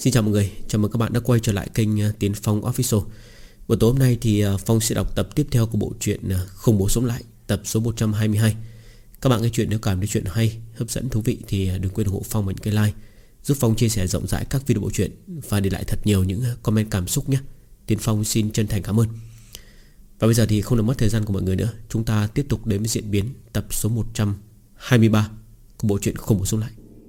Xin chào mọi người, chào mừng các bạn đã quay trở lại kênh Tiến Phong Official. Buổi tối hôm nay thì Phong sẽ đọc tập tiếp theo của bộ truyện Khủng Bố Sống Lại, tập số 122. Các bạn nghe chuyện nếu cảm thấy chuyện hay, hấp dẫn, thú vị thì đừng quên ủng hộ Phong bằng cái like, giúp Phong chia sẻ rộng rãi các video bộ truyện và để lại thật nhiều những comment cảm xúc nhé. Tiến Phong xin chân thành cảm ơn. Và bây giờ thì không làm mất thời gian của mọi người nữa, chúng ta tiếp tục đến với diễn biến tập số 123 của bộ truyện Khủng Bố Sống Lại.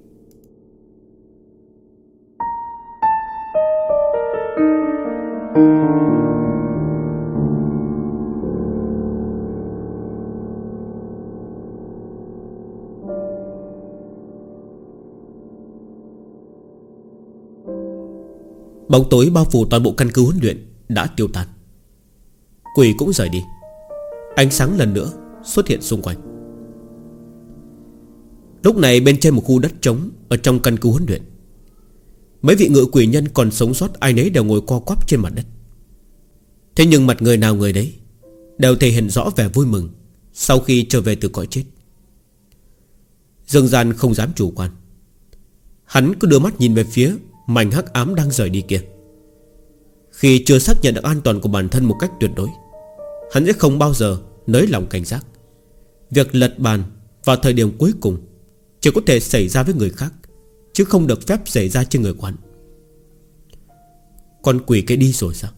Bóng tối bao phủ toàn bộ căn cứ huấn luyện đã tiêu tan. Quỷ cũng rời đi. Ánh sáng lần nữa xuất hiện xung quanh. Lúc này bên trên một khu đất trống ở trong căn cứ huấn luyện, mấy vị ngự quỷ nhân còn sống sót ai nấy đều ngồi co quắp trên mặt đất. Thế nhưng mặt người nào người đấy đều thể hiện rõ vẻ vui mừng sau khi trở về từ cõi chết. Dương Gian không dám chủ quan. Hắn cứ đưa mắt nhìn về phía mảnh hắc ám đang rời đi kia. Khi chưa xác nhận được an toàn của bản thân một cách tuyệt đối, hắn sẽ không bao giờ nới lòng cảnh giác. Việc lật bàn vào thời điểm cuối cùng chỉ có thể xảy ra với người khác, chứ không được phép xảy ra trên người của hắn. Con quỷ kia đi rồi sao?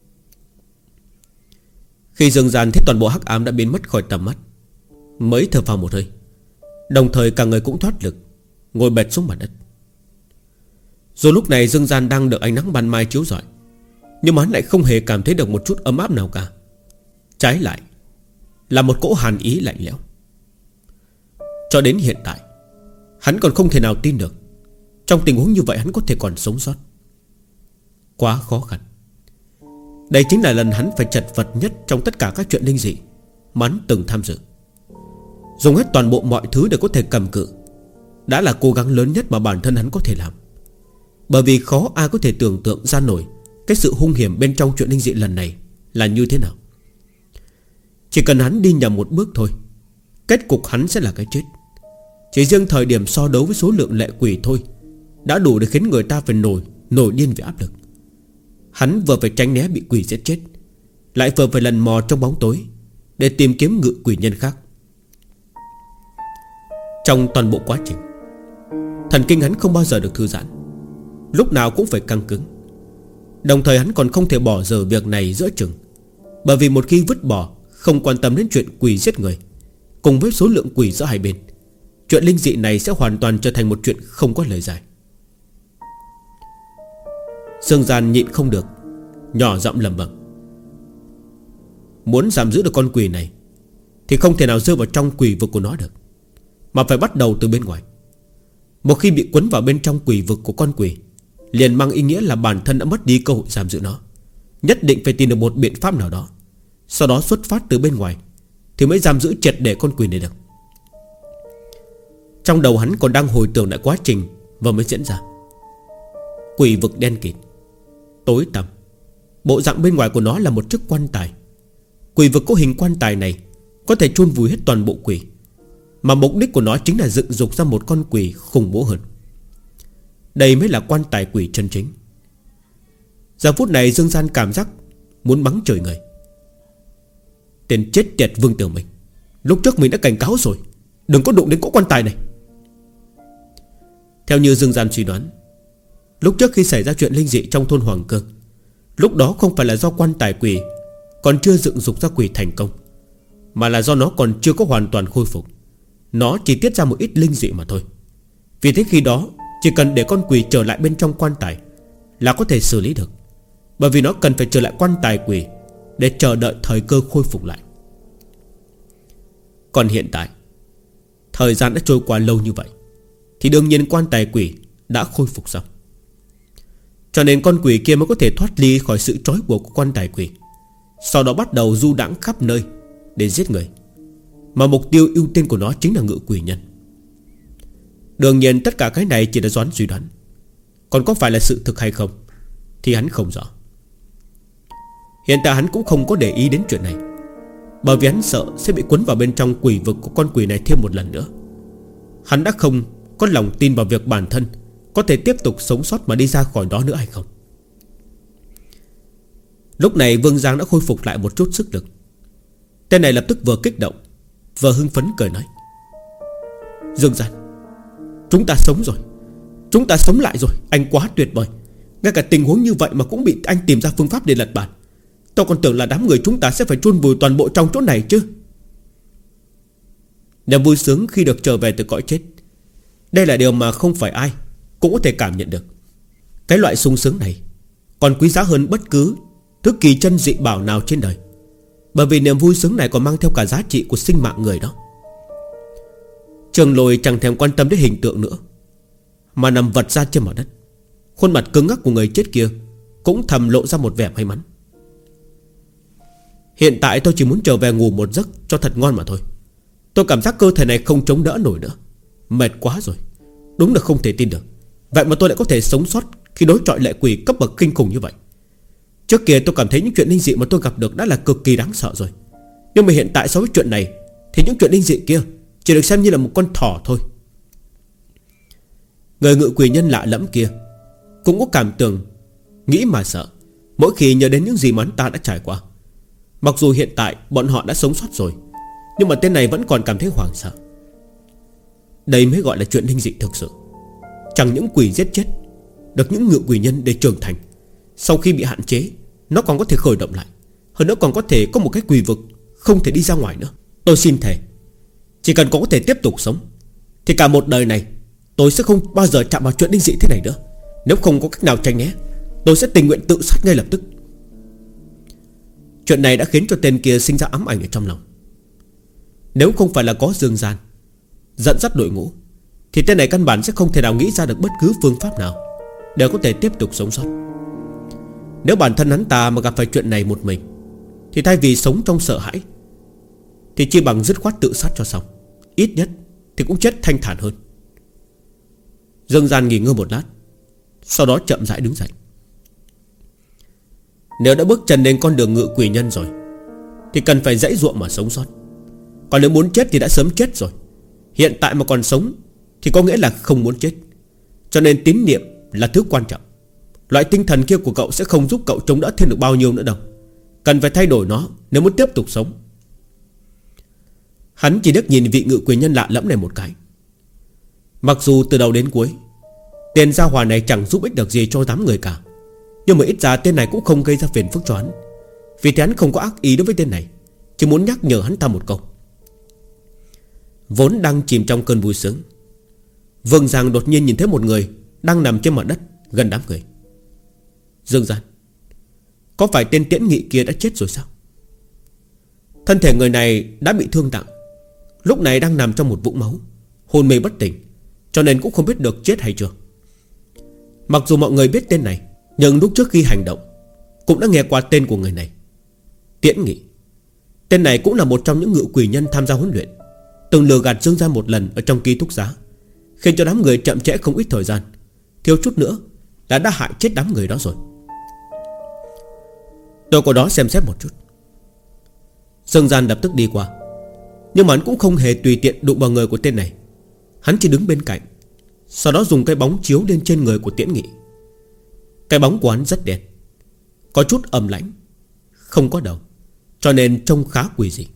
Khi Dương Gian thấy toàn bộ hắc ám đã biến mất khỏi tầm mắt, mới thở phào một hơi. Đồng thời cả người cũng thoát lực, ngồi bệt xuống mặt đất. Rồi lúc này Dương Gian đang được ánh nắng ban mai chiếu rọi, nhưng mà hắn lại không hề cảm thấy được một chút ấm áp nào cả. Trái lại là một cỗ hàn ý lạnh lẽo. Cho đến hiện tại hắn còn không thể nào tin được trong tình huống như vậy hắn có thể còn sống sót. Quá khó khăn. Đây chính là lần hắn phải chật vật nhất trong tất cả các chuyện linh dị mà hắn từng tham dự. Dùng hết toàn bộ mọi thứ để có thể cầm cự đã là cố gắng lớn nhất mà bản thân hắn có thể làm. Bởi vì khó ai có thể tưởng tượng ra nổi cái sự hung hiểm bên trong chuyện linh dị lần này là như thế nào. Chỉ cần hắn đi nhầm một bước thôi, kết cục hắn sẽ là cái chết. Chỉ riêng thời điểm so đấu với số lượng lệ quỷ thôi đã đủ để khiến người ta phải nổi điên vì áp lực. Hắn vừa phải tránh né bị quỷ giết chết, lại vừa phải lần mò trong bóng tối để tìm kiếm ngự quỷ nhân khác. Trong toàn bộ quá trình, thần kinh hắn không bao giờ được thư giãn, lúc nào cũng phải căng cứng. Đồng thời hắn còn không thể bỏ dở việc này giữa chừng. Bởi vì một khi vứt bỏ, không quan tâm đến chuyện quỷ giết người, cùng với số lượng quỷ giữa hai bên, chuyện linh dị này sẽ hoàn toàn trở thành một chuyện không có lời giải. Dương Gian nhịn không được, nhỏ giọng lẩm bẩm. Muốn giam giữ được con quỷ này thì không thể nào rơi vào trong quỷ vực của nó được, mà phải bắt đầu từ bên ngoài. Một khi bị quấn vào bên trong quỷ vực của con quỷ, liền mang ý nghĩa là bản thân đã mất đi cơ hội giam giữ nó. Nhất định phải tìm được một biện pháp nào đó, sau đó xuất phát từ bên ngoài thì mới giam giữ triệt để con quỷ này được. Trong đầu hắn còn đang hồi tưởng lại quá trình vừa mới diễn ra. Quỷ vực đen kịt, tối tăm. Bộ dạng bên ngoài của nó là một chiếc quan tài. Quỷ vực có hình quan tài này có thể chôn vùi hết toàn bộ quỷ, mà mục đích của nó chính là dựng dục ra một con quỷ khủng bố hơn. Đây mới là quan tài quỷ chân chính. Giờ phút này Dương Gian cảm giác muốn bắn trời người. Tên chết tiệt Vương Tiểu Minh, lúc trước mình đã cảnh cáo rồi, đừng có đụng đến cỗ quan tài này. Theo như Dương Gian suy đoán, lúc trước khi xảy ra chuyện linh dị trong thôn Hoàng Cơ, lúc đó không phải là do quan tài quỷ còn chưa dựng dục ra quỷ thành công, mà là do nó còn chưa có hoàn toàn khôi phục. Nó chỉ tiết ra một ít linh dị mà thôi. Vì thế khi đó chỉ cần để con quỷ trở lại bên trong quan tài là có thể xử lý được. Bởi vì nó cần phải trở lại quan tài quỷ để chờ đợi thời cơ khôi phục lại. Còn hiện tại, thời gian đã trôi qua lâu như vậy, thì đương nhiên quan tài quỷ đã khôi phục xong. Cho nên con quỷ kia mới có thể thoát ly khỏi sự trói buộc của quan tài quỷ, sau đó bắt đầu du đãng khắp nơi để giết người. Mà mục tiêu ưu tiên của nó chính là ngự quỷ nhân. Đương nhiên tất cả cái này chỉ là Doãn suy đoán, còn có phải là sự thực hay không thì hắn không rõ. Hiện tại hắn cũng không có để ý đến chuyện này, bởi vì hắn sợ sẽ bị cuốn vào bên trong quỷ vực của con quỷ này thêm một lần nữa. Hắn đã không có lòng tin vào việc bản thân có thể tiếp tục sống sót mà đi ra khỏi đó nữa hay không. Lúc này Vương Giang đã khôi phục lại một chút sức lực. Tên này lập tức vừa kích động vừa hưng phấn cười nói: Dương Gian, chúng ta sống rồi, chúng ta sống lại rồi. Anh quá tuyệt vời. Ngay cả tình huống như vậy mà cũng bị anh tìm ra phương pháp để lật bàn. Tôi còn tưởng là đám người chúng ta sẽ phải chôn vùi toàn bộ trong chỗ này chứ. Niềm vui sướng khi được trở về từ cõi chết, đây là điều mà không phải ai cũng có thể cảm nhận được. Cái loại sung sướng này còn quý giá hơn bất cứ thứ kỳ chân dị bảo nào trên đời. Bởi vì niềm vui sướng này còn mang theo cả giá trị của sinh mạng người đó. Trường Lôi chẳng thèm quan tâm đến hình tượng nữa, mà nằm vật ra trên mặt đất. Khuôn mặt cứng ngắc của người chết kia cũng thầm lộ ra một vẻ may mắn. Hiện tại tôi chỉ muốn trở về ngủ một giấc cho thật ngon mà thôi. Tôi cảm giác cơ thể này không chống đỡ nổi nữa. Mệt quá rồi. Đúng là không thể tin được. Vậy mà tôi lại có thể sống sót khi đối chọi lệ quỷ cấp bậc kinh khủng như vậy. Trước kia tôi cảm thấy những chuyện linh dị mà tôi gặp được đã là cực kỳ đáng sợ rồi. Nhưng mà hiện tại so với chuyện này thì những chuyện linh dị kia chỉ được xem như là một con thỏ thôi. Người ngự quỷ nhân lạ lẫm kia cũng có cảm tưởng nghĩ mà sợ mỗi khi nhớ đến những gì mà hắn ta đã trải qua. Mặc dù hiện tại bọn họ đã sống sót rồi, nhưng mà tên này vẫn còn cảm thấy hoảng sợ. Đây mới gọi là chuyện linh dị thực sự. Chẳng những quỷ giết chết được những ngự quỷ nhân để trưởng thành, sau khi bị hạn chế nó còn có thể khởi động lại. Hơn nữa còn có thể có một cái quỷ vực không thể đi ra ngoài nữa. Tôi xin thề, chỉ cần có thể tiếp tục sống thì cả một đời này tôi sẽ không bao giờ chạm vào chuyện linh dị thế này nữa. Nếu không có cách nào tránh né, tôi sẽ tình nguyện tự sát ngay lập tức. Chuyện này đã khiến cho tên kia sinh ra ám ảnh ở trong lòng. Nếu không phải là có Dương Gian dẫn dắt đội ngũ thì tên này căn bản sẽ không thể nào nghĩ ra được bất cứ phương pháp nào để có thể tiếp tục sống sót. Nếu bản thân hắn ta mà gặp phải chuyện này một mình thì thay vì sống trong sợ hãi thì chỉ bằng dứt khoát tự sát cho xong. Ít nhất thì cũng chết thanh thản hơn. Dương Gian nghỉ ngơi một lát, sau đó chậm rãi đứng dậy. Nếu đã bước chân lên con đường ngự quỷ nhân rồi thì cần phải giãy giụa mà sống sót. Còn nếu muốn chết thì đã sớm chết rồi. Hiện tại mà còn sống thì có nghĩa là không muốn chết. Cho nên tín niệm là thứ quan trọng. Loại tinh thần kia của cậu sẽ không giúp cậu chống đỡ thêm được bao nhiêu nữa đâu. Cần phải thay đổi nó nếu muốn tiếp tục sống. Hắn chỉ đứt nhìn vị ngự quỷ nhân lạ lẫm này một cái. Mặc dù từ đầu đến cuối tiền gia hỏa này chẳng giúp ích được gì cho đám người cả, nhưng mà ít ra tên này cũng không gây ra phiền phức cho hắn. Vì thế hắn không có ác ý đối với tên này, chỉ muốn nhắc nhở hắn ta một câu. Vốn đang chìm trong cơn vui sướng, Vương Giang đột nhiên nhìn thấy một người đang nằm trên mặt đất gần đám người. Dương Gian, có phải tên Tiễn Nghị kia đã chết rồi sao? Thân thể người này đã bị thương nặng, lúc này đang nằm trong một vũng máu, hôn mê bất tỉnh, cho nên cũng không biết được chết hay chưa. Mặc dù mọi người biết tên này, nhưng lúc trước khi hành động cũng đã nghe qua tên của người này, Tiễn Nghị. Tên này cũng là một trong những ngự quỷ nhân tham gia huấn luyện, từng lừa gạt Dương Gian một lần ở trong ký túc xá, khiến cho đám người chậm trễ không ít thời gian. Thiếu chút nữa là đã hại chết đám người đó rồi. Tôi có đó xem xét một chút. Dương Gian lập tức đi qua, nhưng mà hắn cũng không hề tùy tiện đụng vào người của tên này. Hắn chỉ đứng bên cạnh, sau đó dùng cái bóng chiếu lên trên người của Tiễn Nghị. Cái bóng của hắn rất đen, có chút ẩm lãnh, không có đầu, cho nên trông khá quỷ dị.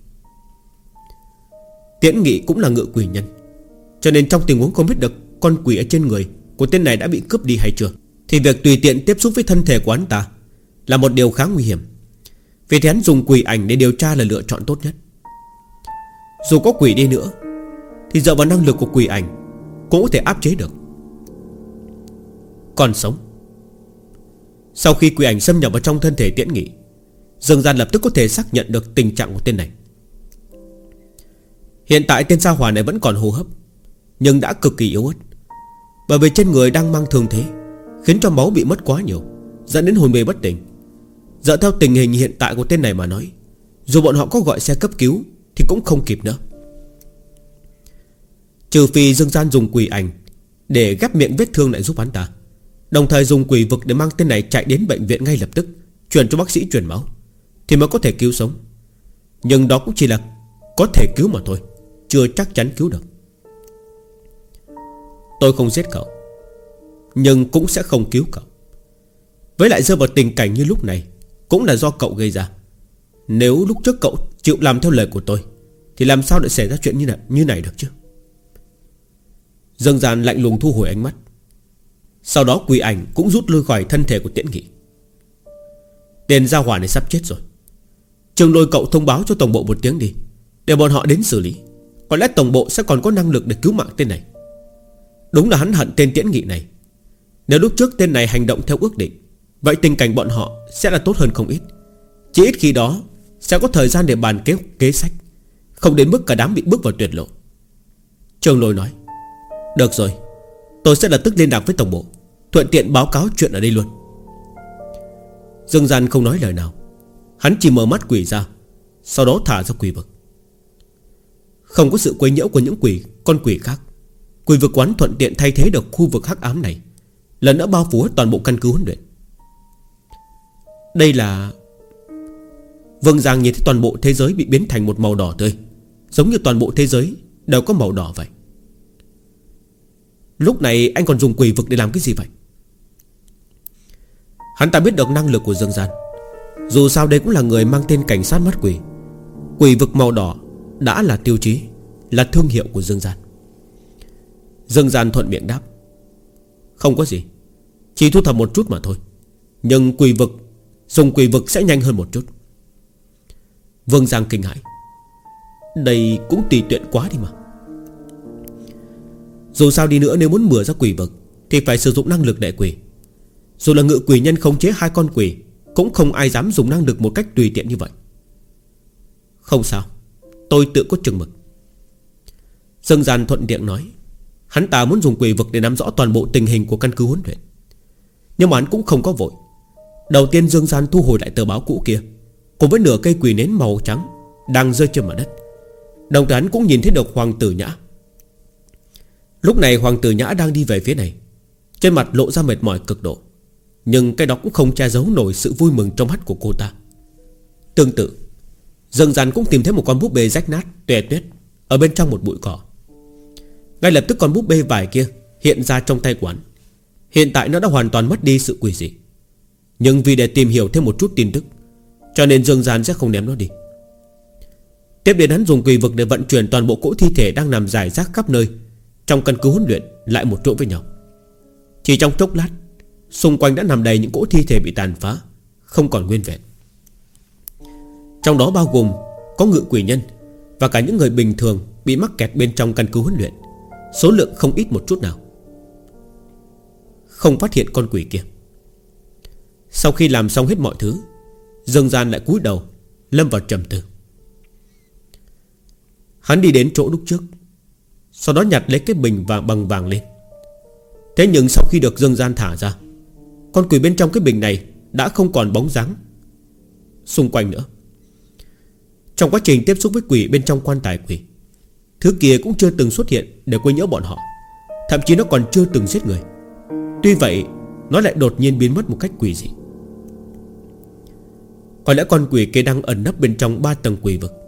Tiễn Nghị cũng là ngự quỷ nhân, cho nên trong tình huống không biết được con quỷ ở trên người của tên này đã bị cướp đi hay chưa, thì việc tùy tiện tiếp xúc với thân thể của hắn ta là một điều khá nguy hiểm. Vì thế hắn dùng quỷ ảnh để điều tra là lựa chọn tốt nhất. Dù có quỷ đi nữa thì dựa vào năng lực của quỷ ảnh cũng có thể áp chế được. Còn sống. Sau khi quỷ ảnh xâm nhập vào trong thân thể Tiễn Nghị, Dương Gian lập tức có thể xác nhận được tình trạng của tên này. Hiện tại tên sao hỏa này vẫn còn hô hấp, nhưng đã cực kỳ yếu ớt, bởi vì trên người đang mang thương thế, khiến cho máu bị mất quá nhiều, dẫn đến hôn mê bất tỉnh. Dựa theo tình hình hiện tại của tên này mà nói, dù bọn họ có gọi xe cấp cứu thì cũng không kịp nữa. Trừ phi Dương Gian dùng quỷ ảnh để ghép miệng vết thương lại giúp hắn ta, đồng thời dùng quỷ vực để mang tên này chạy đến bệnh viện ngay lập tức, truyền cho bác sĩ truyền máu, thì mới có thể cứu sống. Nhưng đó cũng chỉ là có thể cứu mà thôi, chưa chắc chắn cứu được. Tôi không giết cậu, nhưng cũng sẽ không cứu cậu. Với lại rơi vào tình cảnh như lúc này cũng là do cậu gây ra. Nếu lúc trước cậu chịu làm theo lời của tôi thì làm sao lại xảy ra chuyện như này được chứ? Dương Gian lạnh lùng thu hồi ánh mắt. Sau đó quỷ ảnh cũng rút lui khỏi thân thể của Tiễn Nghị. Tên gia hỏa này sắp chết rồi. Trường Lôi cậu thông báo cho tổng bộ một tiếng đi, để bọn họ đến xử lý. Có lẽ tổng bộ sẽ còn có năng lực để cứu mạng tên này. Đúng là hắn hận tên Tiễn Nghị này. Nếu lúc trước tên này hành động theo ước định, vậy tình cảnh bọn họ sẽ là tốt hơn không ít. Chỉ ít khi đó sẽ có thời gian để bàn kế sách, không đến mức cả đám bị bước vào tuyệt lộ. Trường Lôi nói: được rồi, tôi sẽ lập tức liên lạc với tổng bộ, thuận tiện báo cáo chuyện ở đây luôn. Dương Gian không nói lời nào. Hắn chỉ mở mắt quỷ ra, sau đó thả ra quỷ vực. Không có sự quấy nhiễu của những con quỷ khác, quỷ vực quán thuận tiện thay thế được khu vực hắc ám này, lần nữa bao phủ hết toàn bộ căn cứ huấn luyện. Đây là... Vương Giang nhìn thấy toàn bộ thế giới bị biến thành một màu đỏ tươi, giống như toàn bộ thế giới đều có màu đỏ vậy. Lúc này anh còn dùng quỷ vực để làm cái gì vậy? Hắn ta biết được năng lực của Dương Gian. Dù sao đây cũng là người mang tên cảnh sát mắt quỷ. Quỷ vực màu đỏ đã là tiêu chí, là thương hiệu của Dương Gian. Dương Gian thuận miệng đáp: không có gì, chỉ thu thập một chút mà thôi. Nhưng quỷ vực, dùng quỷ vực sẽ nhanh hơn một chút. Vương Giang kinh hãi: đây cũng tùy tiện quá đi mà. Dù sao đi nữa, nếu muốn mở ra quỷ vực thì phải sử dụng năng lực đệ quỷ. Dù là ngự quỷ nhân khống chế 2 con quỷ, cũng không ai dám dùng năng lực một cách tùy tiện như vậy. Không sao, tôi tự có chừng mực. Dương Gian thuận tiện nói. Hắn ta muốn dùng quỷ vực để nắm rõ toàn bộ tình hình của căn cứ huấn luyện. Nhưng mà hắn cũng không có vội. Đầu tiên Dương Gian thu hồi lại tờ báo cũ kia, cùng với nửa cây quỷ nến màu trắng đang rơi trên mặt đất. Đồng thời hắn cũng nhìn thấy được Hoàng Tử Nhã. Lúc này Hoàng Tử Nhã đang đi về phía này, trên mặt lộ ra mệt mỏi cực độ, nhưng cái đó cũng không che giấu nổi sự vui mừng trong mắt của cô ta. Tương tự, Dương Gian cũng tìm thấy một con búp bê rách nát tuệ tuyết ở bên trong một bụi cỏ. Ngay lập tức con búp bê vải kia hiện ra trong tay quán. Hiện tại nó đã hoàn toàn mất đi sự quỷ dị, nhưng vì để tìm hiểu thêm một chút tin tức, cho nên Dương Gian sẽ không ném nó đi. Tiếp đến hắn dùng quỷ vực để vận chuyển toàn bộ cỗ thi thể đang nằm rải rác khắp nơi trong căn cứ huấn luyện lại một chỗ với nhau. Chỉ trong chốc lát, xung quanh đã nằm đầy những cỗ thi thể bị tàn phá, không còn nguyên vẹn. Trong đó bao gồm có ngự quỷ nhân và cả những người bình thường bị mắc kẹt bên trong căn cứ huấn luyện, số lượng không ít một chút nào. Không phát hiện con quỷ kia. Sau khi làm xong hết mọi thứ, Dương Gian lại cúi đầu lâm vào trầm tư. Hắn đi đến chỗ lúc trước, sau đó nhặt lấy cái bình bằng vàng lên. Thế nhưng sau khi được Dương Gian thả ra, con quỷ bên trong cái bình này đã không còn bóng dáng xung quanh nữa. Trong quá trình tiếp xúc với quỷ bên trong quan tài quỷ, thứ kia cũng chưa từng xuất hiện để quấy nhiễu bọn họ. Thậm chí nó còn chưa từng giết người. Tuy vậy, nó lại đột nhiên biến mất một cách quỷ dị. Có lẽ con quỷ kia đang ẩn nấp bên trong 3 tầng quỷ vực.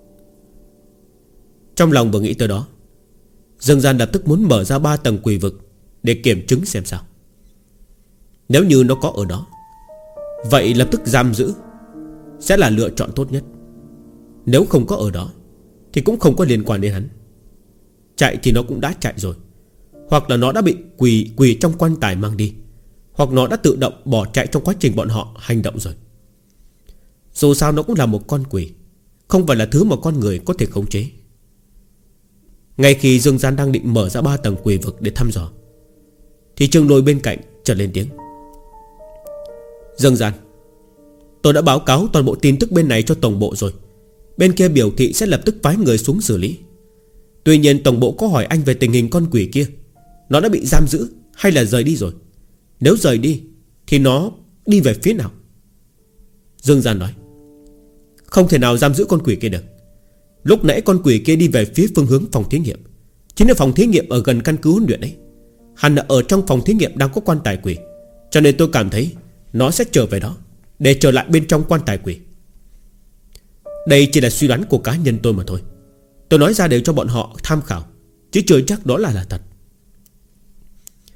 Trong lòng vừa nghĩ tới đó, Dương Gian lập tức muốn mở ra 3 tầng quỷ vực để kiểm chứng xem sao. Nếu như nó có ở đó, vậy lập tức giam giữ sẽ là lựa chọn tốt nhất. Nếu không có ở đó thì cũng không có liên quan đến hắn. Chạy thì nó cũng đã chạy rồi, hoặc là nó đã bị quỷ trong quan tài mang đi, hoặc nó đã tự động bỏ chạy trong quá trình bọn họ hành động rồi. Dù sao nó cũng là một con quỷ, không phải là thứ mà con người có thể khống chế. Ngay khi Dương Gian đang định mở ra 3 tầng quỷ vực để thăm dò, thì Trường Lôi bên cạnh chợt lên tiếng: Dương Gian, tôi đã báo cáo toàn bộ tin tức bên này cho tổng bộ rồi. Bên kia biểu thị sẽ lập tức phái người xuống xử lý. Tuy nhiên tổng bộ có hỏi anh về tình hình con quỷ kia, nó đã bị giam giữ hay là rời đi rồi. Nếu rời đi thì nó đi về phía nào? Dương Gian nói: không thể nào giam giữ con quỷ kia được. Lúc nãy con quỷ kia đi về phía phương hướng phòng thí nghiệm, chính là phòng thí nghiệm ở gần căn cứ huấn luyện ấy. Hẳn là ở trong phòng thí nghiệm đang có quan tài quỷ, cho nên tôi cảm thấy nó sẽ trở về đó để trở lại bên trong quan tài quỷ. Đây chỉ là suy đoán của cá nhân tôi mà thôi. Tôi nói ra để cho bọn họ tham khảo, chứ chưa chắc đó là thật.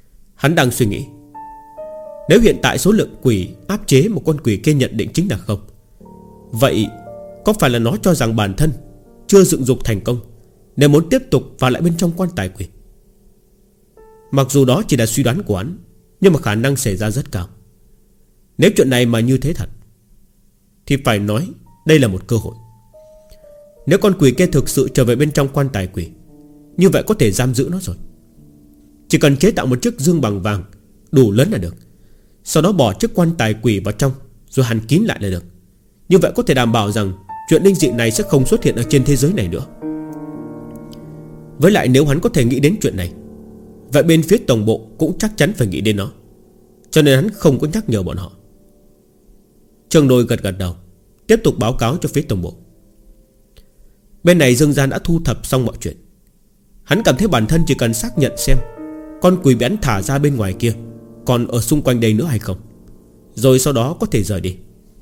Hắn đang suy nghĩ, nếu hiện tại số lượng quỷ áp chế một con quỷ kia nhận định chính là không, vậy có phải là nó cho rằng bản thân chưa dựng dục thành công, nếu muốn tiếp tục vào lại bên trong quan tài quỷ? Mặc dù đó chỉ là suy đoán của hắn, nhưng mà khả năng xảy ra rất cao. Nếu chuyện này mà như thế thật, thì phải nói đây là một cơ hội. Nếu con quỷ kia thực sự trở về bên trong quan tài quỷ, như vậy có thể giam giữ nó rồi. Chỉ cần chế tạo một chiếc dương bằng vàng đủ lớn là được, sau đó bỏ chiếc quan tài quỷ vào trong, rồi hàn kín lại là được. Như vậy có thể đảm bảo rằng chuyện linh dị này sẽ không xuất hiện ở trên thế giới này nữa. Với lại nếu hắn có thể nghĩ đến chuyện này, vậy bên phía tổng bộ cũng chắc chắn phải nghĩ đến nó. Cho nên hắn không có nhắc nhở bọn họ. Trương Đôi gật gật đầu, tiếp tục báo cáo cho phía tổng bộ. Bên này Dương Gian đã thu thập xong mọi chuyện. Hắn cảm thấy bản thân chỉ cần xác nhận xem con quỷ bị hắn thả ra bên ngoài kia còn ở xung quanh đây nữa hay không, rồi sau đó có thể rời đi.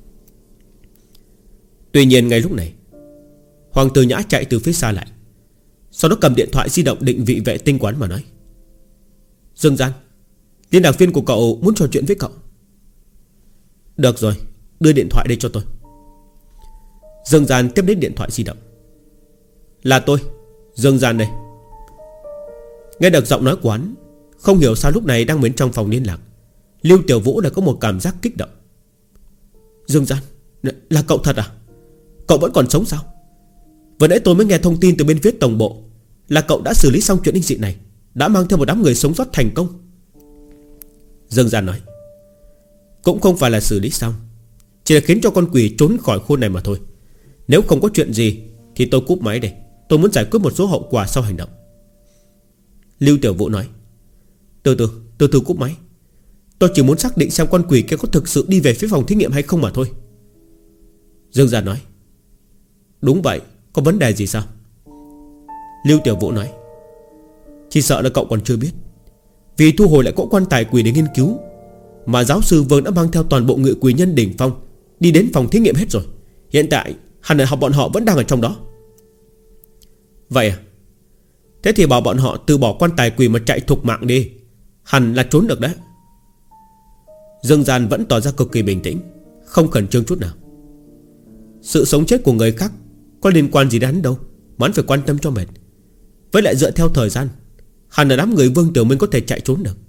Tuy nhiên ngay lúc này, Hoàng Tử Nhã chạy từ phía xa lại, sau đó cầm điện thoại di động định vị vệ tinh quán mà nói: Dương Gian, liên lạc viên của cậu muốn trò chuyện với cậu. Được rồi, đưa điện thoại đây cho tôi. Dương Gian tiếp đến điện thoại di động. Là tôi, Dương Gian đây. Nghe được giọng nói của hắn, không hiểu sao lúc này đang bên trong phòng liên lạc, Lưu Tiểu Vũ đã có một cảm giác kích động. Dương Gian, là cậu thật à? Cậu vẫn còn sống sao? Vừa nãy tôi mới nghe thông tin từ bên phía tổng bộ là cậu đã xử lý xong chuyện linh dị này, đã mang theo một đám người sống sót thành công. Dương Gian nói: cũng không phải là xử lý xong, chỉ là khiến cho con quỷ trốn khỏi khu này mà thôi. Nếu không có chuyện gì thì tôi cúp máy đây, tôi muốn giải quyết một số hậu quả sau hành động. Lưu Tiểu Vũ nói: Từ từ cúp máy. Tôi chỉ muốn xác định xem con quỷ kia có thực sự đi về phía phòng thí nghiệm hay không mà thôi. Dương Gian nói: đúng vậy, có vấn đề gì sao? Lưu Tiểu Vũ nói: chỉ sợ là cậu còn chưa biết, vì thu hồi lại cỗ quan tài quỷ để nghiên cứu, mà giáo sư Vương đã mang theo toàn bộ ngự quỷ nhân đỉnh phong đi đến phòng thí nghiệm hết rồi. Hiện tại hẳn là bọn họ vẫn đang ở trong đó. Vậy à? Thế thì bảo bọn họ từ bỏ quan tài quỷ mà chạy thục mạng đi, hẳn là trốn được đấy. Dương Gian vẫn tỏ ra cực kỳ bình tĩnh, không khẩn trương chút nào. Sự sống chết của người khác có liên quan gì đến hắn đâu mà hắn phải quan tâm cho mệt. Với lại dựa theo thời gian, hẳn là đám người Vương Tiểu Minh có thể chạy trốn được.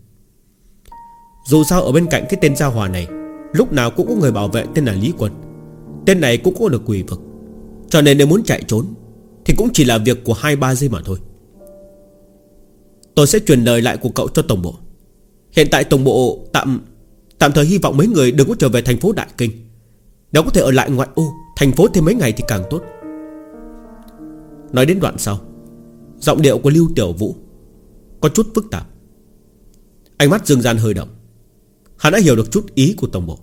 Dù sao ở bên cạnh cái tên Gia Hòa này lúc nào cũng có người bảo vệ tên là Lý Quân. Tên này cũng có được quỷ vực, cho nên nếu muốn chạy trốn thì cũng chỉ là việc của 2-3 giây mà thôi. Tôi sẽ truyền lời lại của cậu cho tổng bộ. Hiện tại tổng bộ tạm thời hy vọng mấy người đừng có trở về thành phố Đại Kinh. Nếu có thể ở lại ngoại ô thành phố thêm mấy ngày thì càng tốt. Nói đến đoạn sau, giọng điệu của Lưu Tiểu Vũ có chút phức tạp. Ánh mắt Dương Gian hơi động. Hắn đã hiểu được chút ý của tổng bộ.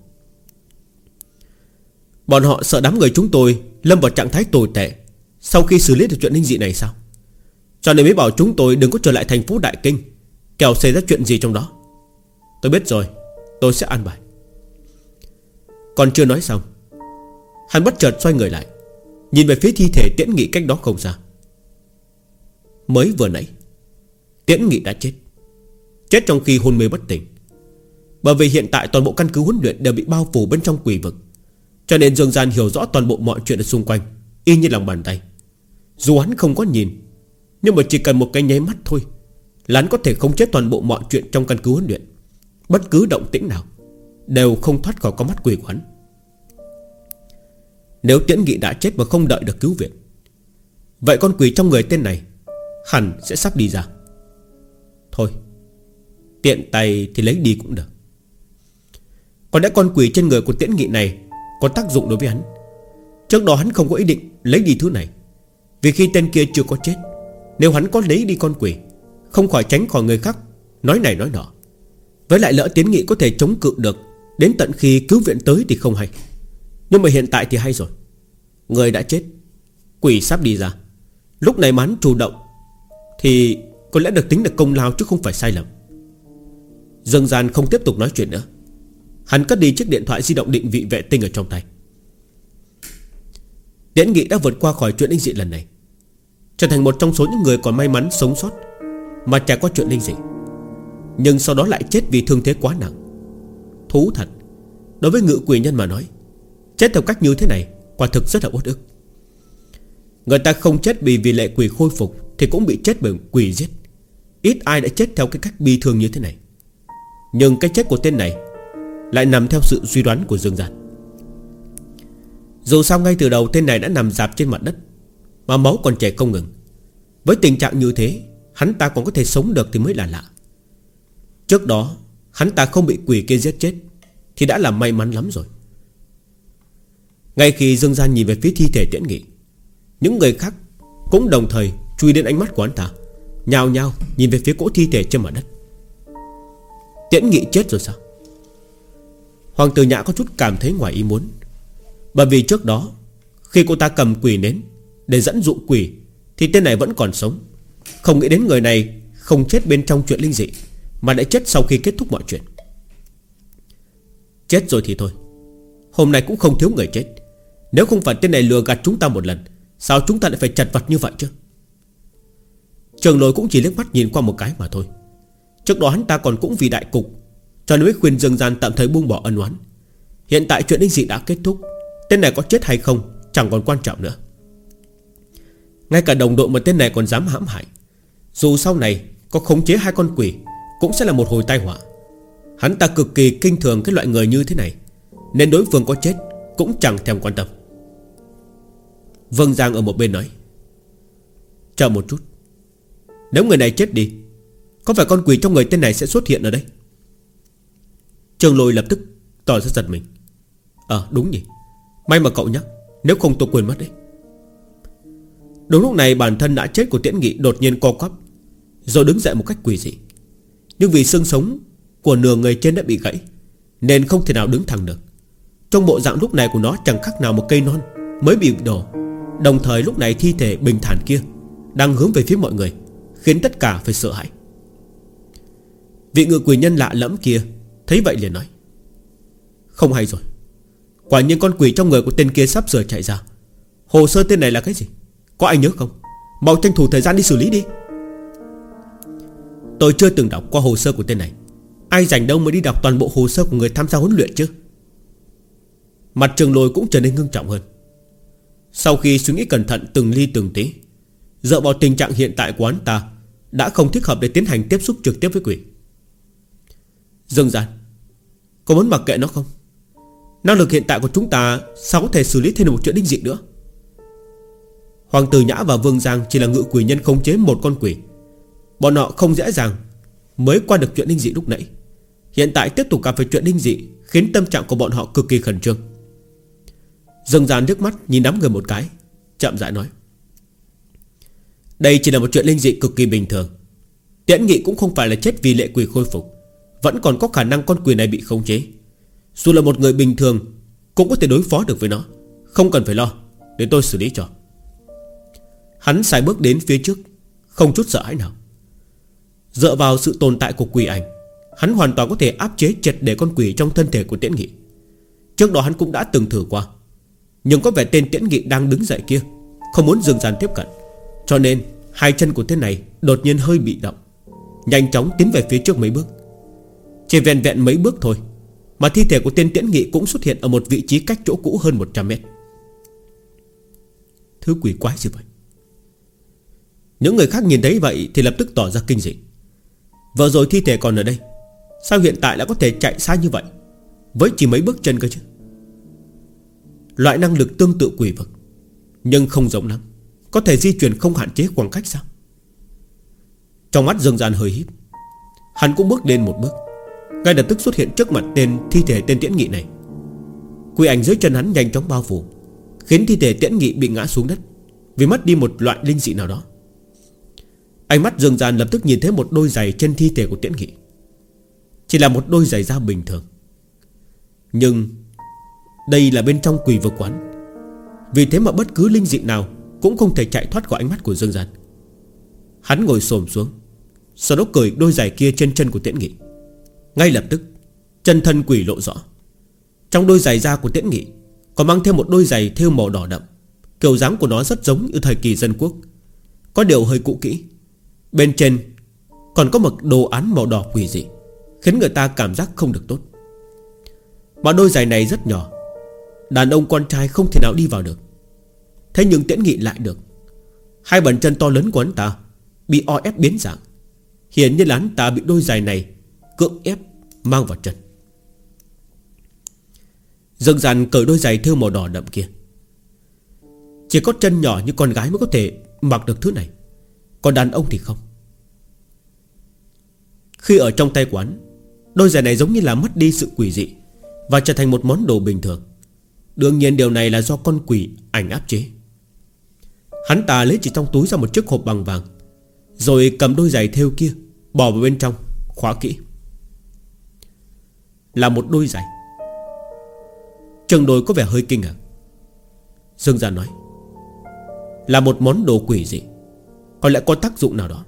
Bọn họ sợ đám người chúng tôi lâm vào trạng thái tồi tệ sau khi xử lý được chuyện linh dị này sao? Cho nên mới bảo chúng tôi đừng có trở lại thành phố Đại Kinh, kẻo xảy ra chuyện gì trong đó. Tôi biết rồi, tôi sẽ an bài. Còn chưa nói xong, hắn bất chợt xoay người lại, nhìn về phía thi thể Tiễn Nghị cách đó không xa. Mới vừa nãy Tiễn Nghị đã chết, chết trong khi hôn mê bất tỉnh. Bởi vì hiện tại toàn bộ căn cứ huấn luyện đều bị bao phủ bên trong quỷ vực, cho nên Dương Gian hiểu rõ toàn bộ mọi chuyện ở xung quanh y như lòng bàn tay. Dù hắn không có nhìn, nhưng mà chỉ cần một cái nháy mắt thôi là hắn có thể khống chế toàn bộ mọi chuyện trong căn cứ huấn luyện. Bất cứ động tĩnh nào đều không thoát khỏi con mắt quỷ của hắn. Nếu Tiễn Nghị đã chết mà không đợi được cứu viện, vậy con quỷ trong người tên này hẳn sẽ sắp đi ra. Thôi, tiện tay thì lấy đi cũng được. Còn đã con quỷ trên người của Tiễn Nghị này có tác dụng đối với hắn. Trước đó hắn không có ý định lấy đi thứ này, vì khi tên kia chưa có chết, nếu hắn có lấy đi con quỷ, không khỏi tránh khỏi người khác nói này nói nọ. Với lại lỡ Tiễn Nghị có thể chống cự được đến tận khi cứu viện tới thì không hay. Nhưng mà hiện tại thì hay rồi. Người đã chết, quỷ sắp đi ra. Lúc này mà hắn chủ động thì có lẽ được tính là công lao chứ không phải sai lầm. Dương Gian không tiếp tục nói chuyện nữa. Hắn cất đi chiếc điện thoại di động định vị vệ tinh ở trong tay. Tiễn Nghị đã vượt qua khỏi chuyện linh dị lần này, trở thành một trong số những người còn may mắn sống sót mà trải qua chuyện linh dị. nhưng sau đó lại chết vì thương thế quá nặng. Thú thật, đối với Ngự Quỷ Nhân mà nói, chết theo cách như thế này quả thực rất là uất ức. Người ta không chết vì lệ quỷ khôi phục, thì cũng bị chết bởi quỷ giết. Ít ai đã chết theo cái cách bi thương như thế này. Nhưng cái chết của tên này lại nằm theo sự suy đoán của Dương Gian. Dù sao ngay từ đầu tên này đã nằm rạp trên mặt đất, mà máu còn chảy không ngừng. Với tình trạng như thế, hắn ta còn có thể sống được thì mới là lạ. Trước đó hắn ta không bị quỷ kia giết chết thì đã là may mắn lắm rồi. Ngay khi Dương Gian nhìn về phía thi thể Tiễn Nghị, những người khác cũng đồng thời chú ý đến ánh mắt của hắn ta, nhao nhao nhìn về phía cỗ thi thể trên mặt đất. Tiễn Nghị chết rồi sao? Hoàng tử Nhã có chút cảm thấy ngoài ý muốn. Bởi vì trước đó khi cô ta cầm quỷ nến để dẫn dụ quỷ thì tên này vẫn còn sống. Không nghĩ đến người này không chết bên trong chuyện linh dị, mà đã chết sau khi kết thúc mọi chuyện. Chết rồi thì thôi, hôm nay cũng không thiếu người chết. Nếu không phải tên này lừa gạt chúng ta một lần, sao chúng ta lại phải chật vật như vậy chứ? Trường Lôi cũng chỉ liếc mắt nhìn qua một cái mà thôi. Trước đó hắn ta còn cũng vì đại cục, cho nên mới khuyên Dương Gian tạm thời buông bỏ ân oán. Hiện tại chuyện linh dị đã kết thúc, tên này có chết hay không chẳng còn quan trọng nữa. Ngay cả đồng đội mà tên này còn dám hãm hại, dù sau này có khống chế hai con quỷ cũng sẽ là một hồi tai họa. Hắn ta cực kỳ kinh thường cái loại người như thế này, nên đối phương có chết cũng chẳng thèm quan tâm. Vương Giang ở một bên nói: chờ một chút, nếu người này chết đi, có phải con quỷ trong người tên này sẽ xuất hiện ở đây? Trường Lôi lập tức tỏ ra giật mình. Đúng nhỉ, may mà cậu nhắc, nếu không tôi quên mất đấy. Đúng lúc này bản thân đã chết của Tiễn Nghị đột nhiên co quắp, rồi đứng dậy một cách quỷ dị. Nhưng vì xương sống của nửa người trên đã bị gãy, nên không thể nào đứng thẳng được. Trong bộ dạng lúc này của nó chẳng khác nào một cây non mới bị đổ. Đồng thời lúc này thi thể bình thản kia đang hướng về phía mọi người, khiến tất cả phải sợ hãi. Vị Ngự Quỷ Nhân lạ lẫm kia thấy vậy liền nói: không hay rồi, quả nhiên con quỷ trong người của tên kia sắp sửa chạy ra. Hồ sơ tên này là cái gì, có ai nhớ không? Mau tranh thủ thời gian đi xử lý đi. Tôi chưa từng đọc qua hồ sơ của tên này, ai rảnh đâu mới đi đọc toàn bộ hồ sơ của người tham gia huấn luyện chứ? Mặt Trường Lôi cũng trở nên ngưng trọng hơn. Sau khi suy nghĩ cẩn thận từng ly từng tí, dựa vào tình trạng hiện tại của hắn ta, đã không thích hợp để tiến hành tiếp xúc trực tiếp với quỷ. Dương Gian, có muốn mặc kệ nó không? Năng lực hiện tại của chúng ta sao có thể xử lý thêm được một chuyện linh dị nữa? Hoàng tử Nhã và Vương Giang chỉ là Ngự Quỷ Nhân khống chế một con quỷ, bọn họ không dễ dàng mới qua được chuyện linh dị lúc nãy. Hiện tại tiếp tục gặp phải chuyện linh dị khiến tâm trạng của bọn họ cực kỳ khẩn trương. Dương Gian nước mắt nhìn đám người một cái, chậm rãi nói: đây chỉ là một chuyện linh dị cực kỳ bình thường. Tiễn Nghị cũng không phải là chết vì lệ quỷ khôi phục, vẫn còn có khả năng con quỷ này bị khống chế. Dù là một người bình thường cũng có thể đối phó được với nó, không cần phải lo, để tôi xử lý cho. Hắn sải bước đến phía trước, không chút sợ hãi nào. Dựa vào sự tồn tại của quỷ ảnh, hắn hoàn toàn có thể áp chế triệt để con quỷ trong thân thể của Tiễn Nghị. Trước đó hắn cũng đã từng thử qua, nhưng có vẻ tên Tiễn Nghị đang đứng dậy kia không muốn Dương Gian tiếp cận, cho nên hai chân của tên này đột nhiên hơi bị động, nhanh chóng tiến về phía trước mấy bước. Chỉ vẹn vẹn mấy bước thôi mà thi thể của tên Tiễn Nghị cũng xuất hiện ở một vị trí cách chỗ cũ hơn 100 mét. Thứ quỷ quái gì vậy? Những người khác nhìn thấy vậy thì lập tức tỏ ra kinh dị. Vừa rồi thi thể còn ở đây, sao hiện tại lại có thể chạy xa như vậy, với chỉ mấy bước chân cơ chứ? Loại năng lực tương tự quỷ vực, nhưng không giống lắm, có thể di chuyển không hạn chế khoảng cách sao? Trong mắt Dương Gian hơi híp, hắn cũng bước lên một bước, ngay lập tức xuất hiện trước mặt thi thể tên Tiễn Nghị này. Quỷ ảnh dưới chân hắn nhanh chóng bao phủ, khiến thi thể Tiễn Nghị bị ngã xuống đất vì mất đi một loại linh dị nào đó. Ánh mắt Dương Gian lập tức nhìn thấy một đôi giày trên thi thể của Tiễn Nghị. Chỉ là một đôi giày da bình thường, nhưng đây là bên trong quỷ vực quán, vì thế mà bất cứ linh dị nào cũng không thể chạy thoát khỏi ánh mắt của Dương Gian. Hắn ngồi xổm xuống, sau đó cởi đôi giày kia trên chân của Tiễn Nghị. Ngay lập tức chân thân quỷ lộ rõ. Trong đôi giày da của Tiễn Nghị còn mang thêm một đôi giày thêu màu đỏ đậm, kiểu dáng của nó rất giống như thời kỳ dân quốc, có điều hơi cũ kỹ. Bên trên còn có một đồ án màu đỏ quỷ dị, khiến người ta cảm giác không được tốt. Mà đôi giày này rất nhỏ, đàn ông con trai không thể nào đi vào được. Thế nhưng Tiễn Nghị lại được. Hai bàn chân to lớn của hắn ta bị o ép biến dạng. Hiển nhiên là hắn ta bị đôi giày này cưỡng ép mang vào chân. Dương Gian cởi đôi giày thêu màu đỏ đậm kia. Chỉ có chân nhỏ như con gái mới có thể mặc được thứ này, còn đàn ông thì không. Khi ở trong tay quán, đôi giày này giống như là mất đi sự quỷ dị và trở thành một món đồ bình thường. Đương nhiên điều này là do con quỷ ảnh áp chế. Hắn ta lấy chỉ trong túi ra một chiếc hộp bằng vàng, rồi cầm đôi giày thêu kia bỏ vào bên trong, khóa kỹ. Là một đôi giày. Trương Đôi có vẻ hơi kinh ngạc. Dương Gian nói: là một món đồ quỷ dị, có lẽ có tác dụng nào đó.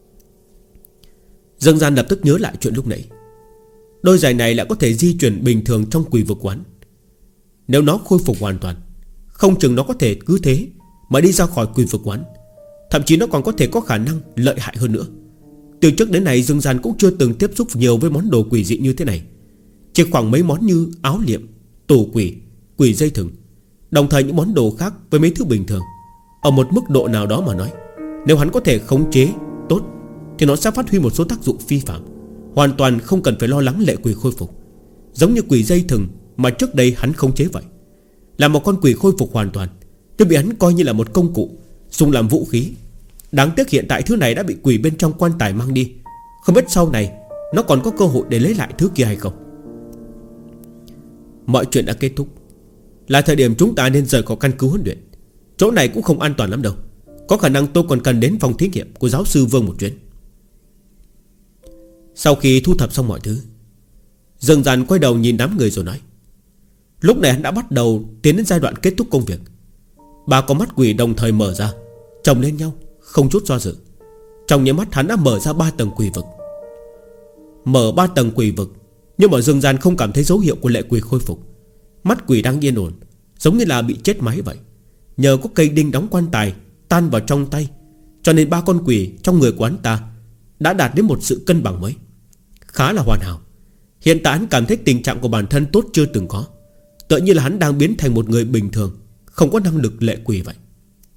Dương Gian lập tức nhớ lại chuyện lúc nãy. Đôi giày này lại có thể di chuyển bình thường trong quỷ vực quán. Nếu nó khôi phục hoàn toàn, không chừng nó có thể cứ thế mà đi ra khỏi quỷ vực quán. Thậm chí nó còn có thể có khả năng lợi hại hơn nữa. Từ trước đến nay Dương Gian cũng chưa từng tiếp xúc nhiều với món đồ quỷ dị như thế này. Chỉ khoảng mấy món như áo liệm, tù quỷ, quỷ dây thừng, đồng thời những món đồ khác với mấy thứ bình thường. Ở một mức độ nào đó mà nói, nếu hắn có thể khống chế tốt thì nó sẽ phát huy một số tác dụng phi phạm, hoàn toàn không cần phải lo lắng lệ quỷ khôi phục. Giống như quỷ dây thừng mà trước đây hắn khống chế vậy. Là một con quỷ khôi phục hoàn toàn, nhưng bị hắn coi như là một công cụ, dùng làm vũ khí. Đáng tiếc hiện tại thứ này đã bị quỷ bên trong quan tài mang đi. Không biết sau này nó còn có cơ hội để lấy lại thứ kia hay không. Mọi chuyện đã kết thúc. Là thời điểm chúng ta nên rời khỏi căn cứ huấn luyện. Chỗ này cũng không an toàn lắm đâu. Có khả năng tôi còn cần đến phòng thí nghiệm của giáo sư Vương một chuyến. Sau khi thu thập xong mọi thứ, Dương Gian quay đầu nhìn đám người rồi nói: lúc này hắn đã bắt đầu tiến đến giai đoạn kết thúc công việc. Ba con mắt quỷ đồng thời mở ra, chồng lên nhau, không chút do dự. Trong nháy mắt hắn đã mở ra 3 tầng quỷ vực. Mở 3 tầng quỷ vực, nhưng mà Dương Gian không cảm thấy dấu hiệu của lệ quỷ khôi phục. Mắt quỷ đang yên ổn, giống như là bị chết máy vậy. Nhờ có cây đinh đóng quan tài tan vào trong tay, cho nên 3 con quỷ trong người của hắn ta đã đạt đến một sự cân bằng mới, khá là hoàn hảo. Hiện tại hắn cảm thấy tình trạng của bản thân tốt chưa từng có, tựa như là hắn đang biến thành một người bình thường, không có năng lực lệ quỷ vậy.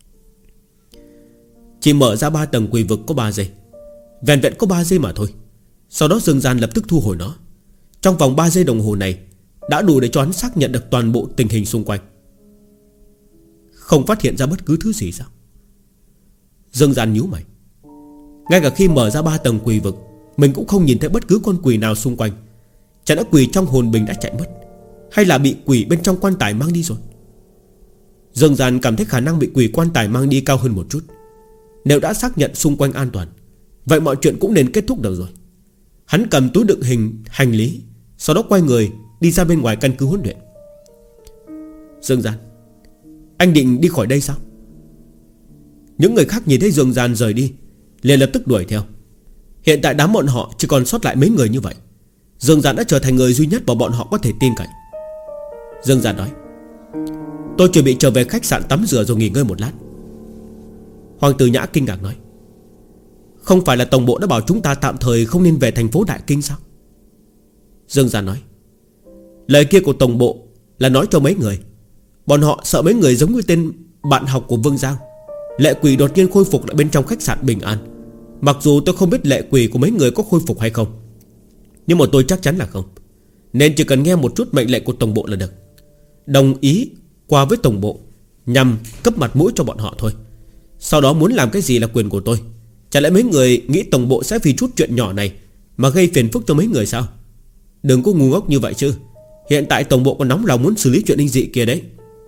Chỉ mở ra 3 tầng quỷ vực có 3 giây, vẹn vẹn có 3 giây mà thôi. Sau đó Dương Gian lập tức thu hồi nó. Trong vòng 3 giây đồng hồ này đã đủ để cho hắn xác nhận được toàn bộ tình hình xung quanh. Không phát hiện ra bất cứ thứ gì sao? Dương Gian nhíu mày. Ngay cả khi mở ra 3 tầng quỷ vực, mình cũng không nhìn thấy bất cứ con quỷ nào xung quanh. Chẳng lẽ quỷ trong hồn bình đã chạy mất, hay là bị quỷ bên trong quan tài mang đi rồi? Dương Gian cảm thấy khả năng bị quỷ quan tài mang đi cao hơn một chút. Nếu đã xác nhận xung quanh an toàn, vậy mọi chuyện cũng nên kết thúc được rồi. Hắn cầm túi đựng hành lý, sau đó quay người đi ra bên ngoài căn cứ huấn luyện. Dương Gian, anh định đi khỏi đây sao? Những người khác nhìn thấy Dương Gian rời đi, liền lập tức đuổi theo. Hiện tại đám bọn họ chỉ còn sót lại mấy người như vậy. Dương Gian đã trở thành người duy nhất mà bọn họ có thể tin cậy. Dương Gian nói: tôi chuẩn bị trở về khách sạn tắm rửa rồi nghỉ ngơi một lát. Hoàng Tử Nhã kinh ngạc nói: không phải là tổng bộ đã bảo chúng ta tạm thời không nên về thành phố Đại Kinh sao? Dương Gian nói: lời kia của tổng bộ là nói cho mấy người. Bọn họ sợ mấy người giống như tên bạn học của Vương Giang, lệ quỷ đột nhiên khôi phục lại bên trong khách sạn Bình An. Mặc dù tôi không biết lệ quỷ của mấy người có khôi phục hay không, nhưng mà tôi chắc chắn là không. Nên chỉ cần nghe một chút mệnh lệnh của tổng bộ là được. Đồng ý qua với tổng bộ, nhằm cấp mặt mũi cho bọn họ thôi. Sau đó muốn làm cái gì là quyền của tôi. Chả lẽ mấy người nghĩ tổng bộ sẽ vì chút chuyện nhỏ này mà gây phiền phức cho mấy người sao? Đừng có ngu ngốc như vậy chứ. Hiện tại tổng bộ còn nóng lòng muốn xử lý chuyện linh dị kia đấy.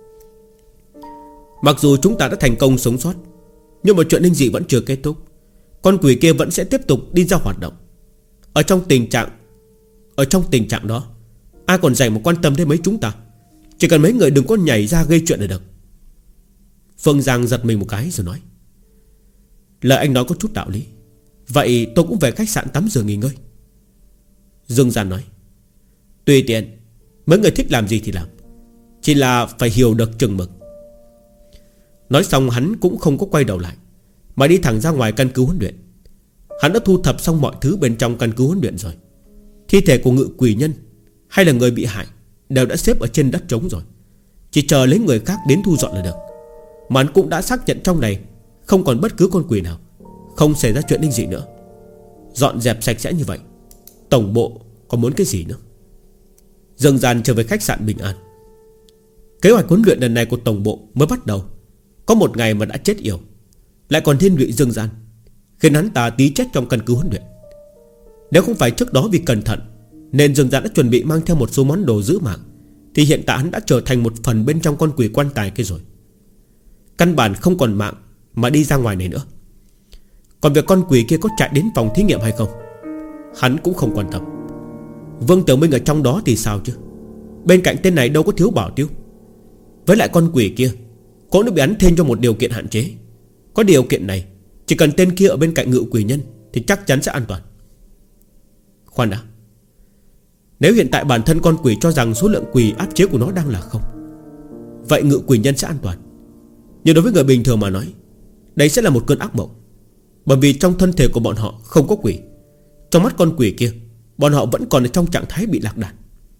Mặc dù chúng ta đã thành công sống sót, nhưng mà chuyện linh dị vẫn chưa kết thúc. Con quỷ kia vẫn sẽ tiếp tục đi ra hoạt động. Ở trong tình trạng đó, ai còn dành một quan tâm đến mấy chúng ta? Chỉ cần mấy người đừng có nhảy ra gây chuyện là được. Phương Giang giật mình một cái rồi nói: lời anh nói có chút đạo lý. Vậy tôi cũng về khách sạn tắm rửa nghỉ ngơi. Dương Gian nói: tùy tiện, mấy người thích làm gì thì làm, chỉ là phải hiểu được chừng mực. Nói xong hắn cũng không có quay đầu lại, mà đi thẳng ra ngoài căn cứ huấn luyện. Hắn đã thu thập xong mọi thứ bên trong căn cứ huấn luyện rồi. Thi thể của ngự quỷ nhân hay là người bị hại đều đã xếp ở trên đất trống rồi, chỉ chờ lấy người khác đến thu dọn là được. Mà hắn cũng đã xác nhận trong này không còn bất cứ con quỷ nào, không xảy ra chuyện linh dị nữa. Dọn dẹp sạch sẽ như vậy, tổng bộ còn muốn cái gì nữa? Dương Gian trở về khách sạn bình an. Kế hoạch huấn luyện lần này của tổng bộ mới bắt đầu, có một ngày mà đã chết yểu, lại còn liên lụy Dương Gian, khiến hắn ta tí chết trong căn cứ huấn luyện. Nếu không phải trước đó vì cẩn thận nên Dương Gian đã chuẩn bị mang theo một số món đồ giữ mạng, thì hiện tại hắn đã trở thành một phần bên trong con quỷ quan tài kia rồi. Căn bản không còn mạng mà đi ra ngoài này nữa. Còn việc con quỷ kia có chạy đến phòng thí nghiệm hay không, hắn cũng không quan tâm. Vương Tiểu Minh ở trong đó thì sao chứ? Bên cạnh tên này đâu có thiếu bảo tiêu. Với lại con quỷ kia cũng đã bị hắn thêm cho một điều kiện hạn chế. Có điều kiện này, chỉ cần tên kia ở bên cạnh ngự quỷ nhân thì chắc chắn sẽ an toàn. Khoan đã, nếu hiện tại bản thân con quỷ cho rằng số lượng quỷ áp chế của nó đang là không, vậy ngự quỷ nhân sẽ an toàn. Nhưng đối với người bình thường mà nói, đây sẽ là một cơn ác mộng. Bởi vì trong thân thể của bọn họ không có quỷ. Trong mắt con quỷ kia, bọn họ vẫn còn ở trong trạng thái bị lạc đàn.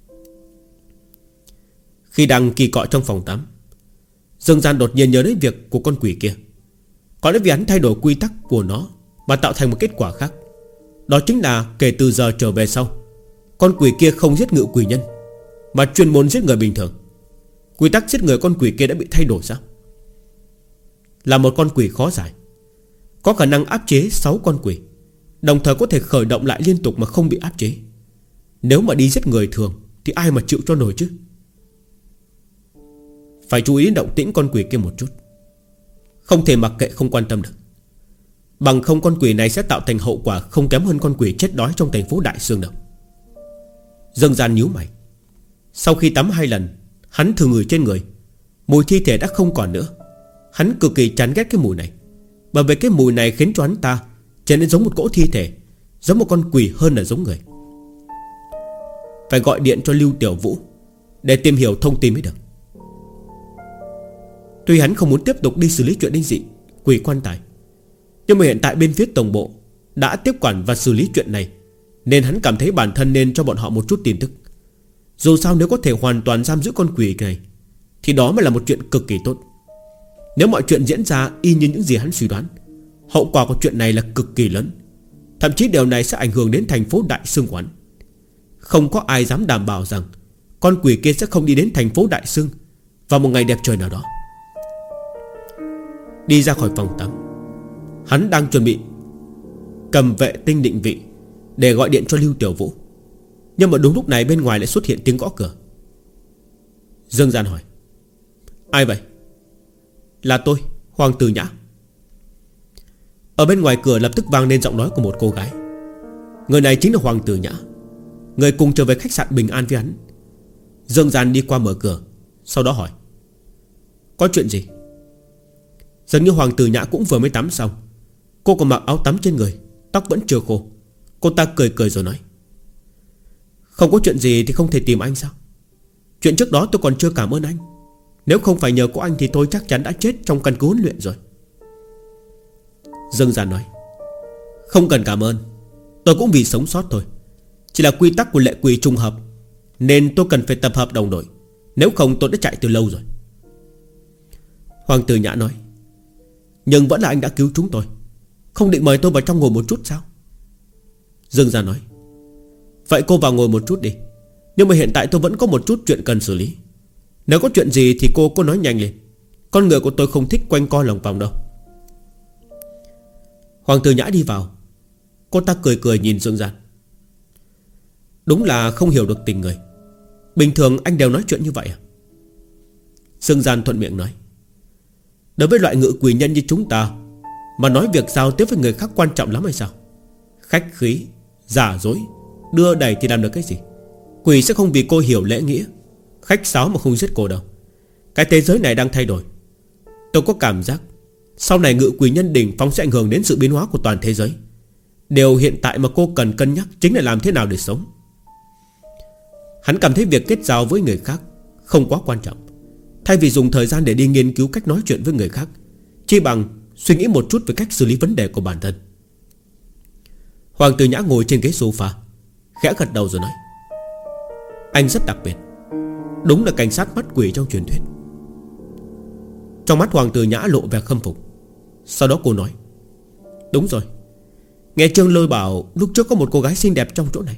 Khi đang kỳ cọ trong phòng tắm, Dương Gian đột nhiên nhớ đến việc của con quỷ kia. Có lẽ vì hắn thay đổi quy tắc của nó mà tạo thành một kết quả khác. Đó chính là kể từ giờ trở về sau, con quỷ kia không giết ngự quỷ nhân, mà chuyên môn giết người bình thường. Quy tắc giết người con quỷ kia đã bị thay đổi sao? Là một con quỷ khó giải, có khả năng áp chế 6 con quỷ, đồng thời có thể khởi động lại liên tục mà không bị áp chế. Nếu mà đi giết người thường thì ai mà chịu cho nổi chứ? Phải chú ý đến động tĩnh con quỷ kia một chút, không thể mặc kệ không quan tâm được. Bằng không con quỷ này sẽ tạo thành hậu quả không kém hơn con quỷ chết đói trong thành phố Đại Sương đâu. Dương Gian nhíu mày. Sau khi tắm 2 lần, hắn thử ngửi trên người, mùi thi thể đã không còn nữa. Hắn cực kỳ chán ghét cái mùi này, bởi vì cái mùi này khiến cho hắn ta trở nên giống một cỗ thi thể, giống một con quỷ hơn là giống người. Phải gọi điện cho Lưu Tiểu Vũ để tìm hiểu thông tin mới được. Tuy hắn không muốn tiếp tục đi xử lý chuyện linh dị quỷ quan tài, nhưng mà hiện tại bên phía tổng bộ đã tiếp quản và xử lý chuyện này, nên hắn cảm thấy bản thân nên cho bọn họ một chút tin tức. Dù sao nếu có thể hoàn toàn giam giữ con quỷ này thì đó mới là một chuyện cực kỳ tốt. Nếu mọi chuyện diễn ra y như những gì hắn suy đoán, hậu quả của chuyện này là cực kỳ lớn. Thậm chí điều này sẽ ảnh hưởng đến thành phố Đại Sương quán. Không có ai dám đảm bảo rằng con quỷ kia sẽ không đi đến thành phố Đại Sương vào một ngày đẹp trời nào đó. Đi ra khỏi phòng tắm, hắn đang chuẩn bị cầm vệ tinh định vị để gọi điện cho Lưu Tiểu Vũ. Nhưng mà đúng lúc này bên ngoài lại xuất hiện tiếng gõ cửa. Dương Gian hỏi: Ai vậy? Là tôi, Hoàng Tử Nhã. Ở bên ngoài cửa lập tức vang lên giọng nói của một cô gái. Người này chính là Hoàng Tử Nhã, người cùng trở về khách sạn bình an với hắn. Dương Gian đi qua mở cửa, sau đó hỏi: Có chuyện gì? Dường như Hoàng Tử Nhã cũng vừa mới tắm xong. Cô còn mặc áo tắm trên người, tóc vẫn chưa khô. Cô ta cười cười rồi nói: Không có chuyện gì thì không thể tìm anh sao? Chuyện trước đó tôi còn chưa cảm ơn anh. Nếu không phải nhờ có anh thì tôi chắc chắn đã chết trong căn cứ huấn luyện rồi. Dương Gian nói: Không cần cảm ơn, tôi cũng vì sống sót thôi. Chỉ là quy tắc của lệ quỷ trùng hợp, nên tôi cần phải tập hợp đồng đội. Nếu không tôi đã chạy từ lâu rồi. Hoàng Tử Nhã nói: Nhưng vẫn là anh đã cứu chúng tôi, không định mời tôi vào trong ngồi một chút sao? Dương Gian nói: Vậy cô vào ngồi một chút đi. Nhưng mà hiện tại tôi vẫn có một chút chuyện cần xử lý. Nếu có chuyện gì thì cô nói nhanh lên. Con người của tôi không thích quanh co lòng vòng đâu. Hoàng Tử Nhã đi vào. Cô ta cười cười nhìn Dương Gian. Đúng là không hiểu được tình người. Bình thường anh đều nói chuyện như vậy à? Dương Gian thuận miệng nói: Đối với loại ngự quỷ nhân như chúng ta mà nói việc giao tiếp với người khác quan trọng lắm hay sao? Khách khí, giả dối, đưa đẩy thì làm được cái gì? Quỷ sẽ không vì cô hiểu lễ nghĩa khách sáo mà không giết cô đâu. Cái thế giới này đang thay đổi. Tôi có cảm giác sau này ngự quỷ nhân đỉnh phong sẽ ảnh hưởng đến sự biến hóa của toàn thế giới. Điều hiện tại mà cô cần cân nhắc chính là làm thế nào để sống. Hắn cảm thấy việc kết giao với người khác không quá quan trọng. Thay vì dùng thời gian để đi nghiên cứu cách nói chuyện với người khác, chi bằng suy nghĩ một chút về cách xử lý vấn đề của bản thân. Hoàng Tử Nhã ngồi trên ghế sofa, khẽ gật đầu rồi nói: anh rất đặc biệt, đúng là cảnh sát mắt quỷ trong truyền thuyết. Trong mắt Hoàng Tử Nhã lộ vẻ khâm phục. Sau đó cô nói: đúng rồi, nghe Trương Lôi bảo lúc trước có một cô gái xinh đẹp trong chỗ này.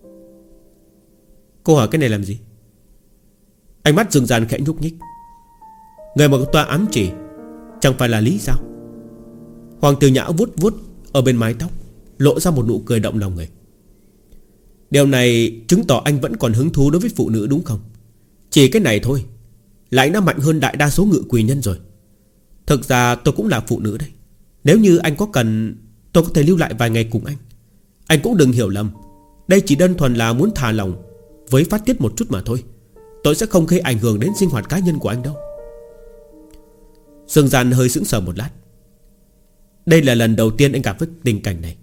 Cô hỏi cái này làm gì? Ánh mắt Dương Gian khẽ nhúc nhích. Người mà tòa ám chỉ chẳng phải là Lý sao? Hoàng Tử Nhã vuốt vuốt ở bên mái tóc, lộ ra một nụ cười động lòng người. Điều này chứng tỏ anh vẫn còn hứng thú đối với phụ nữ đúng không? Chỉ cái này thôi là anh đã mạnh hơn đại đa số ngự quỷ nhân rồi. Thực ra tôi cũng là phụ nữ đấy. Nếu như anh có cần, tôi có thể lưu lại vài ngày cùng anh. Anh cũng đừng hiểu lầm, đây chỉ đơn thuần là muốn thả lòng với phát tiết một chút mà thôi. Tôi sẽ không gây ảnh hưởng đến sinh hoạt cá nhân của anh đâu. Dương Gian hơi sững sờ một lát. Đây là lần đầu tiên anh gặp với tình cảnh này.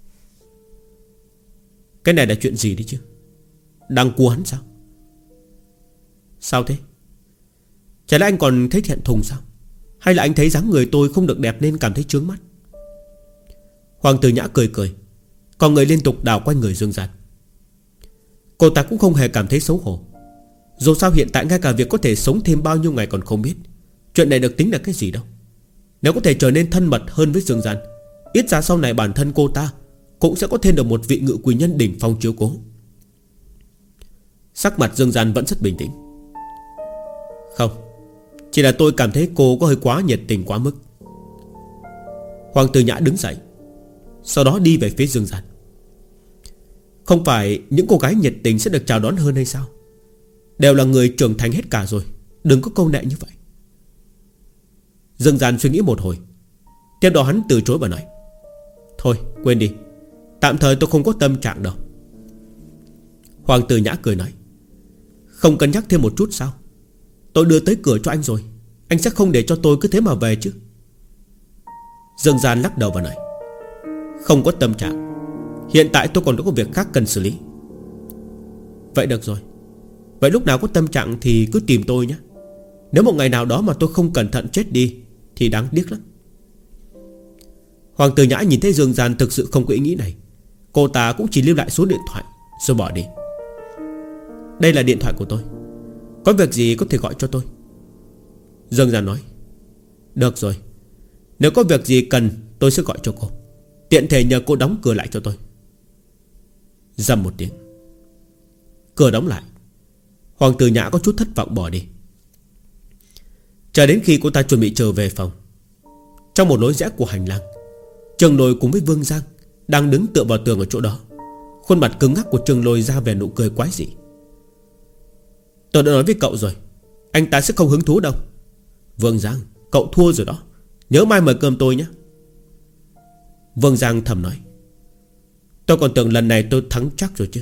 Cái này là chuyện gì đấy chứ? Đang cua hắn sao? Sao thế? Chả lẽ anh còn thấy thẹn thùng sao? Hay là anh thấy dáng người tôi không được đẹp nên cảm thấy chướng mắt? Hoàng Tử Nhã cười cười, còn người liên tục đảo quanh người Dương Gian. Cô ta cũng không hề cảm thấy xấu hổ. Dù sao hiện tại ngay cả việc có thể sống thêm bao nhiêu ngày còn không biết. Chuyện này được tính là cái gì đâu. Nếu có thể trở nên thân mật hơn với Dương Gian, ít ra sau này bản thân cô ta cũng sẽ có thêm được một vị ngự quỷ nhân đỉnh phong chiếu cố. Sắc mặt Dương Gian vẫn rất bình tĩnh. Không, chỉ là tôi cảm thấy cô có hơi quá nhiệt tình quá mức. Hoàng Tử Nhã đứng dậy, sau đó đi về phía Dương Gian. Không phải những cô gái nhiệt tình sẽ được chào đón hơn hay sao? Đều là người trưởng thành hết cả rồi, đừng có câu nệ như vậy. Dương Gian suy nghĩ một hồi, tiếp đó hắn từ chối và nói: thôi quên đi, tạm thời tôi không có tâm trạng đâu. Hoàng Tử Nhã cười nói: không cân nhắc thêm một chút sao? Tôi đưa tới cửa cho anh rồi, anh sẽ không để cho tôi cứ thế mà về chứ? Dương Gian lắc đầu và nói: không có tâm trạng, hiện tại tôi còn có việc khác cần xử lý. Vậy được rồi, vậy lúc nào có tâm trạng thì cứ tìm tôi nhé. Nếu một ngày nào đó mà tôi không cẩn thận chết đi thì đáng tiếc lắm. Hoàng Tử Nhã nhìn thấy Dương Gian thực sự không có ý nghĩ này. Cô ta cũng chỉ lưu lại số điện thoại rồi bỏ đi. Đây là điện thoại của tôi, có việc gì có thể gọi cho tôi. Dương Gian nói: được rồi, nếu có việc gì cần tôi sẽ gọi cho cô. Tiện thể nhờ cô đóng cửa lại cho tôi. Rầm một tiếng, cửa đóng lại. Hoàng Tử Nhã có chút thất vọng bỏ đi. Chờ đến khi cô ta chuẩn bị trở về phòng, trong một lối rẽ của hành lang, Trương Lôi cùng với Vương Giang đang đứng tựa vào tường ở chỗ đó. Khuôn mặt cứng ngắc của Trương Lôi ra vẻ nụ cười quái dị. Tôi đã nói với cậu rồi, anh ta sẽ không hứng thú đâu. Vương Giang, cậu thua rồi đó, nhớ mai mời cơm tôi nhé. Vương Giang thầm nói: tôi còn tưởng lần này tôi thắng chắc rồi chứ.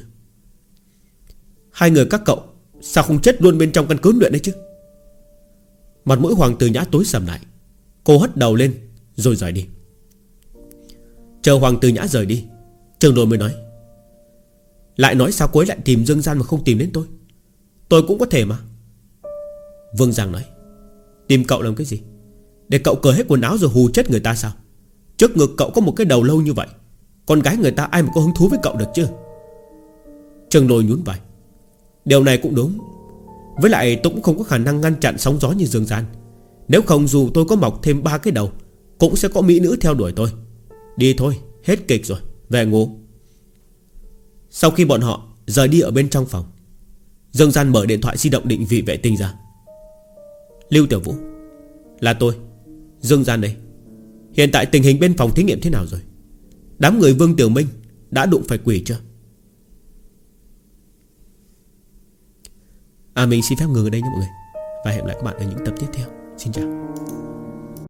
Hai người các cậu sao không chết luôn bên trong căn cứ luyện đấy chứ? Mặt mũi Hoàng Tử Nhã tối sầm lại. Cô hất đầu lên rồi rời đi. Chờ Hoàng Tử Nhã rời đi, Trương Lôi mới nói: lại nói sao cô ấy lại tìm Dương Gian mà không tìm đến tôi? Tôi cũng có thể mà. Vương Giang nói: tìm cậu làm cái gì? Để cậu cởi hết quần áo rồi hù chết người ta sao? Trước ngực cậu có một cái đầu lâu như vậy, con gái người ta ai mà có hứng thú với cậu được chứ? Trương Lôi nhún vai: điều này cũng đúng. Với lại tôi cũng không có khả năng ngăn chặn sóng gió như Dương Gian. Nếu không dù tôi có mọc thêm 3 cái đầu cũng sẽ có mỹ nữ theo đuổi tôi. Đi thôi, hết kịch rồi, về ngủ. Sau khi bọn họ rời đi ở bên trong phòng, Dương Gian mở điện thoại di động định vị vệ tinh ra. Lưu Tiểu Vũ: là tôi, Dương Gian đây. Hiện tại tình hình bên phòng thí nghiệm thế nào rồi? Đám người Vương Tiểu Minh đã đụng phải quỷ chưa? Mình xin phép ngừng ở đây nhé mọi người, và hẹn gặp lại các bạn ở những tập tiếp theo. Xin chào.